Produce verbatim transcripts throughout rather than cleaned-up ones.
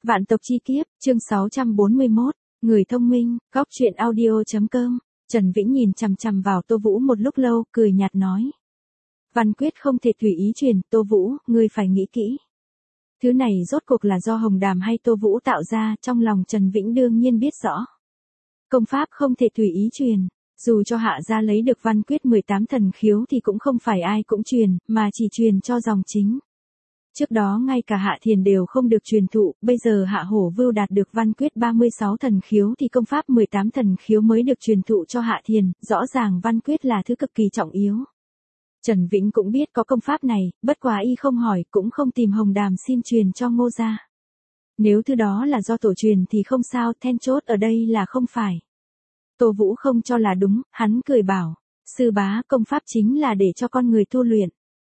Vạn tộc chi kiếp, chương sáu trăm bốn mươi mốt, người thông minh, góc truyện audio.com, Trần Vĩnh nhìn chằm chằm vào Tô Vũ một lúc lâu, cười nhạt nói. Văn quyết không thể tùy ý truyền, Tô Vũ, ngươi phải nghĩ kỹ. Thứ này rốt cuộc là do Hồng Đàm hay Tô Vũ tạo ra, trong lòng Trần Vĩnh đương nhiên biết rõ. Công pháp không thể tùy ý truyền, dù cho hạ gia lấy được văn quyết mười tám thần khiếu thì cũng không phải ai cũng truyền, mà chỉ truyền cho dòng chính. Trước đó ngay cả Hạ Thiền đều không được truyền thụ, bây giờ Hạ Hổ Vưu đạt được văn quyết ba mươi sáu thần khiếu thì công pháp mười tám thần khiếu mới được truyền thụ cho Hạ Thiền, rõ ràng văn quyết là thứ cực kỳ trọng yếu. Trần Vĩnh cũng biết có công pháp này, bất quá y không hỏi cũng không tìm Hồng Đàm xin truyền cho Ngô gia. Nếu thứ đó là do tổ truyền thì không sao, then chốt ở đây là không phải. Tô Vũ không cho là đúng, hắn cười bảo, sư bá, công pháp chính là để cho con người tu luyện.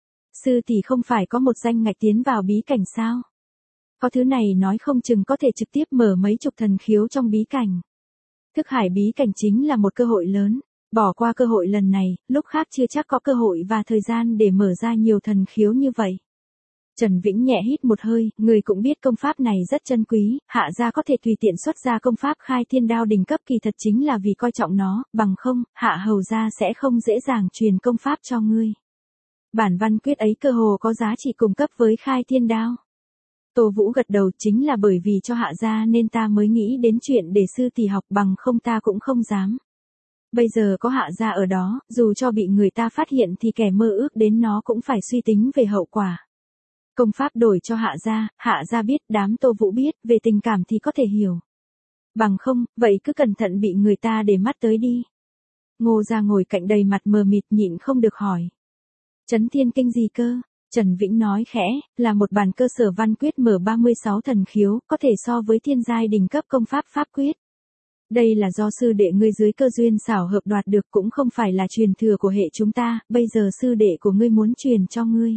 Sư tỷ không phải có một danh ngạch tiến vào bí cảnh sao? Có thứ này nói không chừng có thể trực tiếp mở mấy chục thần khiếu trong bí cảnh. Thức hải bí cảnh chính là một cơ hội lớn, bỏ qua cơ hội lần này, lúc khác chưa chắc có cơ hội và thời gian để mở ra nhiều thần khiếu như vậy. Trần Vĩnh nhẹ hít một hơi, người cũng biết công pháp này rất chân quý, hạ gia có thể tùy tiện xuất ra công pháp khai thiên đao đỉnh cấp kỳ thật chính là vì coi trọng nó, bằng không, hạ hầu gia sẽ không dễ dàng truyền công pháp cho ngươi. Bản văn quyết ấy cơ hồ có giá trị cùng cấp với khai thiên đao. Tô Vũ gật đầu, chính là bởi vì cho hạ gia nên ta mới nghĩ đến chuyện để sư tỷ học, bằng không ta cũng không dám. Bây giờ có hạ gia ở đó, dù cho bị người ta phát hiện thì kẻ mơ ước đến nó cũng phải suy tính về hậu quả. Công pháp đổi cho hạ gia, hạ gia biết, đám Tô Vũ biết, về tình cảm thì có thể hiểu. Bằng không, vậy cứ cẩn thận bị người ta để mắt tới đi. Ngô gia ngồi cạnh đầy mặt mờ mịt nhịn không được hỏi. Chấn thiên kinh gì cơ? Trần Vĩnh nói khẽ, là một bản cơ sở văn quyết mở ba mươi sáu thần khiếu, có thể so với thiên giai đỉnh cấp công pháp pháp quyết. Đây là do sư đệ ngươi dưới cơ duyên xảo hợp đoạt được, cũng không phải là truyền thừa của hệ chúng ta, bây giờ sư đệ của ngươi muốn truyền cho ngươi.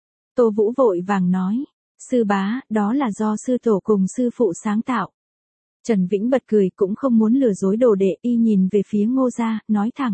Tô Vũ vội vàng nói, sư bá, đó là do sư tổ cùng sư phụ sáng tạo. Trần Vĩnh bật cười, cũng không muốn lừa dối đồ đệ, y nhìn về phía Ngô gia, nói thẳng.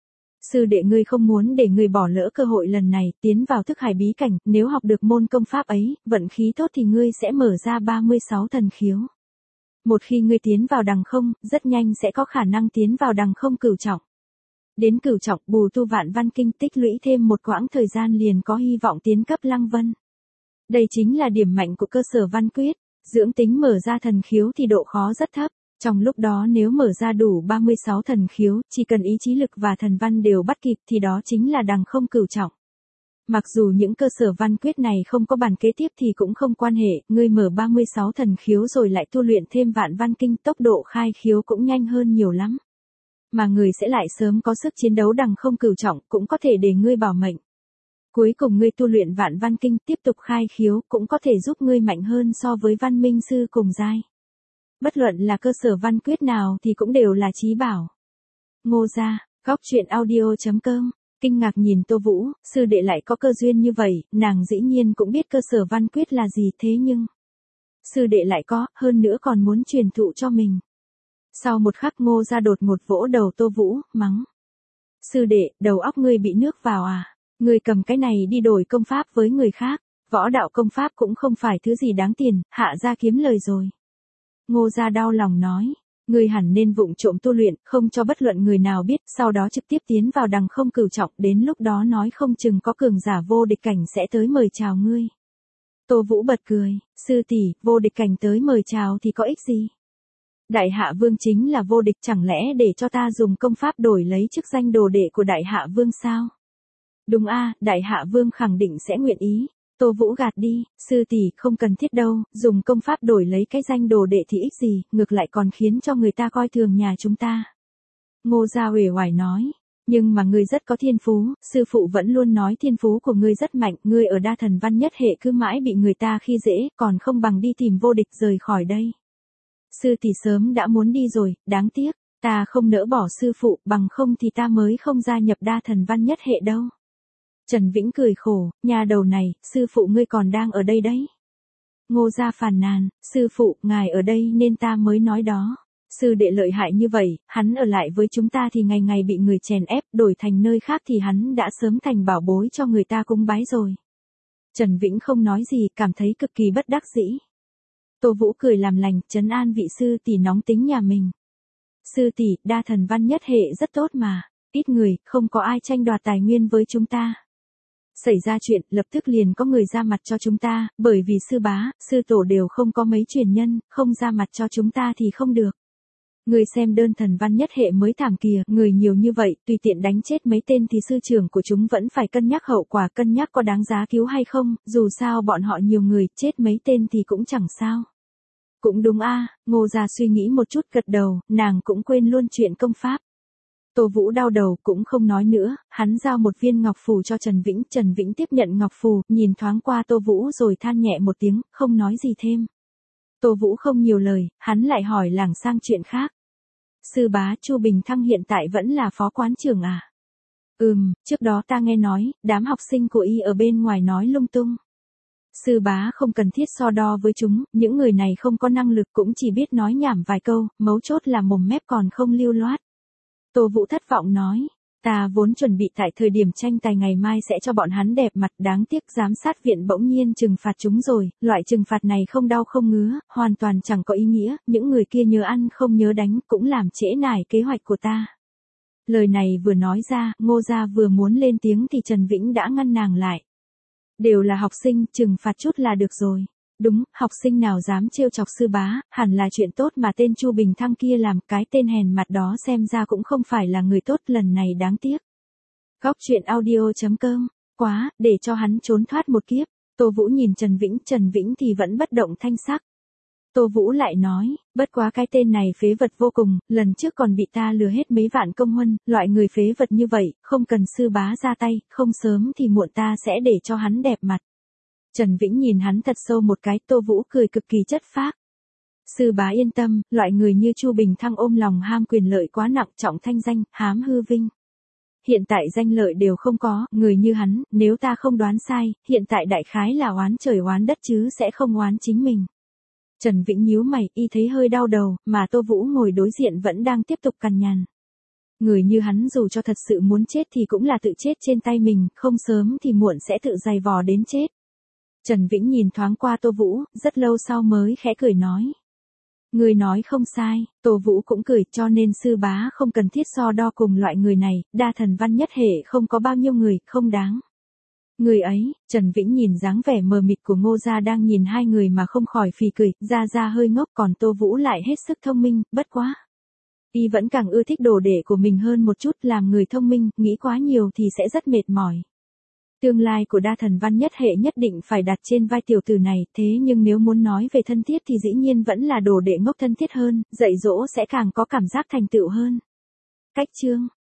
Sư đệ ngươi không muốn để ngươi bỏ lỡ cơ hội lần này, tiến vào thức hải bí cảnh, nếu học được môn công pháp ấy, vận khí tốt thì ngươi sẽ mở ra ba mươi sáu thần khiếu. Một khi ngươi tiến vào đằng không, rất nhanh sẽ có khả năng tiến vào đằng không cửu trọng. Đến cửu trọng, bù tu vạn văn kinh, tích lũy thêm một quãng thời gian liền có hy vọng tiến cấp lăng vân. Đây chính là điểm mạnh của cơ sở văn quyết, dưỡng tính mở ra thần khiếu thì độ khó rất thấp. Trong lúc đó nếu mở ra đủ ba mươi sáu thần khiếu, chỉ cần ý chí lực và thần văn đều bắt kịp thì đó chính là đằng không cửu trọng. Mặc dù những cơ sở văn quyết này không có bản kế tiếp thì cũng không quan hệ, ngươi mở ba mươi sáu thần khiếu rồi lại tu luyện thêm vạn văn kinh, tốc độ khai khiếu cũng nhanh hơn nhiều lắm. Mà người sẽ lại sớm có sức chiến đấu đằng không cửu trọng, cũng có thể để ngươi bảo mệnh. Cuối cùng ngươi tu luyện vạn văn kinh tiếp tục khai khiếu cũng có thể giúp ngươi mạnh hơn so với văn minh sư cùng giai. Bất luận là cơ sở văn quyết nào thì cũng đều là chí bảo. Ngô gia, góc truyện audio.com, kinh ngạc nhìn Tô Vũ, sư đệ lại có cơ duyên như vậy, nàng dĩ nhiên cũng biết cơ sở văn quyết là gì, thế nhưng sư đệ lại có, hơn nữa còn muốn truyền thụ cho mình. Sau một khắc Ngô gia đột ngột vỗ đầu Tô Vũ, mắng. Sư đệ, đầu óc ngươi bị nước vào à? Ngươi cầm cái này đi đổi công pháp với người khác, võ đạo công pháp cũng không phải thứ gì đáng tiền, hạ gia kiếm lời rồi. Ngô gia đau lòng nói, ngươi hẳn nên vụng trộm tu luyện, không cho bất luận người nào biết, sau đó trực tiếp tiến vào đằng không cửu trọng, đến lúc đó nói không chừng có cường giả vô địch cảnh sẽ tới mời chào ngươi. Tô Vũ bật cười, sư tỷ, vô địch cảnh tới mời chào thì có ích gì? Đại Hạ Vương chính là vô địch, chẳng lẽ để cho ta dùng công pháp đổi lấy chức danh đồ đệ của Đại Hạ Vương sao? Đúng a, Đại Hạ Vương khẳng định sẽ nguyện ý. Tô Vũ gạt đi, sư tỷ, không cần thiết đâu, dùng công pháp đổi lấy cái danh đồ đệ thì ích gì, ngược lại còn khiến cho người ta coi thường nhà chúng ta. Ngô gia uể oải nói, nhưng mà ngươi rất có thiên phú, sư phụ vẫn luôn nói thiên phú của ngươi rất mạnh, ngươi ở đa thần văn nhất hệ cứ mãi bị người ta khi dễ, còn không bằng đi tìm vô địch rời khỏi đây. Sư tỷ sớm đã muốn đi rồi, đáng tiếc, ta không nỡ bỏ sư phụ, bằng không thì ta mới không gia nhập đa thần văn nhất hệ đâu. Trần Vĩnh cười khổ, nhà đầu này, sư phụ ngươi còn đang ở đây đấy. Ngô gia phàn nàn, sư phụ, ngài ở đây nên ta mới nói đó. Sư đệ lợi hại như vậy, hắn ở lại với chúng ta thì ngày ngày bị người chèn ép, đổi thành nơi khác thì hắn đã sớm thành bảo bối cho người ta cúng bái rồi. Trần Vĩnh không nói gì, cảm thấy cực kỳ bất đắc dĩ. Tô Vũ cười làm lành, trấn an vị sư tỷ nóng tính nhà mình. Sư tỷ, đa thần văn nhất hệ rất tốt mà, ít người, không có ai tranh đoạt tài nguyên với chúng ta. Xảy ra chuyện, lập tức liền có người ra mặt cho chúng ta, bởi vì sư bá, sư tổ đều không có mấy truyền nhân, không ra mặt cho chúng ta thì không được. Người xem đơn thần văn nhất hệ mới thảm kìa, người nhiều như vậy, tùy tiện đánh chết mấy tên thì sư trưởng của chúng vẫn phải cân nhắc hậu quả, cân nhắc có đáng giá cứu hay không, dù sao bọn họ nhiều người, chết mấy tên thì cũng chẳng sao. Cũng đúng a, Ngô Gia suy nghĩ một chút gật đầu, nàng cũng quên luôn chuyện công pháp. Tô Vũ đau đầu cũng không nói nữa, hắn giao một viên ngọc phù cho Trần Vĩnh, Trần Vĩnh tiếp nhận ngọc phù, nhìn thoáng qua Tô Vũ rồi than nhẹ một tiếng, không nói gì thêm. Tô Vũ không nhiều lời, hắn lại hỏi lảng sang chuyện khác. Sư bá, Chu Bình Thăng hiện tại vẫn là phó quán trưởng à? Ừm, trước đó ta nghe nói, đám học sinh của y ở bên ngoài nói lung tung. Sư bá không cần thiết so đo với chúng, những người này không có năng lực cũng chỉ biết nói nhảm vài câu, mấu chốt là mồm mép còn không lưu loát. Tô Vũ thất vọng nói, ta vốn chuẩn bị tại thời điểm tranh tài ngày mai sẽ cho bọn hắn đẹp mặt, đáng tiếc giám sát viện bỗng nhiên trừng phạt chúng rồi, loại trừng phạt này không đau không ngứa, hoàn toàn chẳng có ý nghĩa, những người kia nhớ ăn không nhớ đánh cũng làm trễ nải kế hoạch của ta. Lời này vừa nói ra, Ngô Gia vừa muốn lên tiếng thì Trần Vĩnh đã ngăn nàng lại. Đều là học sinh, trừng phạt chút là được rồi. Đúng, học sinh nào dám trêu chọc sư bá, hẳn là chuyện tốt mà tên Chu Bình Thăng kia làm, cái tên hèn mặt đó xem ra cũng không phải là người tốt, lần này đáng tiếc. Góc truyện audio chấm com, quá, để cho hắn trốn thoát một kiếp. Tô Vũ nhìn Trần Vĩnh, Trần Vĩnh thì vẫn bất động thanh sắc. Tô Vũ lại nói, bất quá cái tên này phế vật vô cùng, lần trước còn bị ta lừa hết mấy vạn công huân, loại người phế vật như vậy, không cần sư bá ra tay, không sớm thì muộn ta sẽ để cho hắn đẹp mặt. Trần Vĩnh nhìn hắn thật sâu một cái, Tô Vũ cười cực kỳ chất phác. Sư bá yên tâm, loại người như Chu Bình Thăng ôm lòng ham quyền lợi quá nặng, trọng thanh danh, hám hư vinh. Hiện tại danh lợi đều không có, người như hắn, nếu ta không đoán sai, hiện tại đại khái là oán trời oán đất chứ sẽ không oán chính mình. Trần Vĩnh nhíu mày, y thấy hơi đau đầu, mà Tô Vũ ngồi đối diện vẫn đang tiếp tục cằn nhằn. Người như hắn dù cho thật sự muốn chết thì cũng là tự chết trên tay mình, không sớm thì muộn sẽ tự giày vò đến chết. Trần Vĩnh nhìn thoáng qua Tô Vũ, rất lâu sau mới khẽ cười nói. Người nói không sai, Tô Vũ cũng cười, cho nên sư bá không cần thiết so đo cùng loại người này, đa thần văn nhất hệ không có bao nhiêu người, không đáng. Người ấy, Trần Vĩnh nhìn dáng vẻ mờ mịt của Ngô Gia đang nhìn hai người mà không khỏi phì cười, Gia Gia hơi ngốc, còn Tô Vũ lại hết sức thông minh, bất quá. Y vẫn càng ưa thích đồ đệ của mình hơn một chút, làm người thông minh, nghĩ quá nhiều thì sẽ rất mệt mỏi. Tương lai của đa thần văn nhất hệ nhất định phải đặt trên vai tiểu tử này, thế nhưng nếu muốn nói về thân thiết thì dĩ nhiên vẫn là đồ đệ ngốc thân thiết hơn, dạy dỗ sẽ càng có cảm giác thành tựu hơn. Cách chương